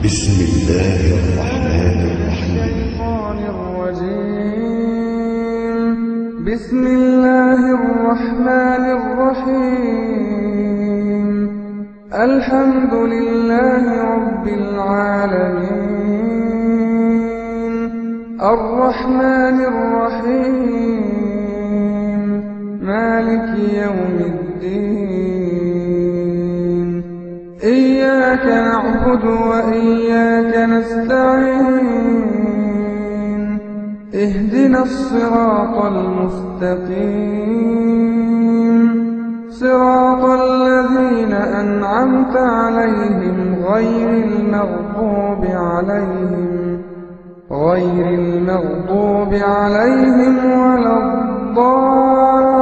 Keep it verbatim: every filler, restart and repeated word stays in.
بسم الله الرحمن الرحيم. بسم الله الرحمن الرحيم. الحمد لله رب العالمين الرحمن الرحيم مالك يوم الدين. إياك نعبد وإياك نستعين. اهدنا الصراط المستقيم صراط الذين أنعمت عليهم غير المغضوب عليهم غير المغضوب عليهم ولا الضالين.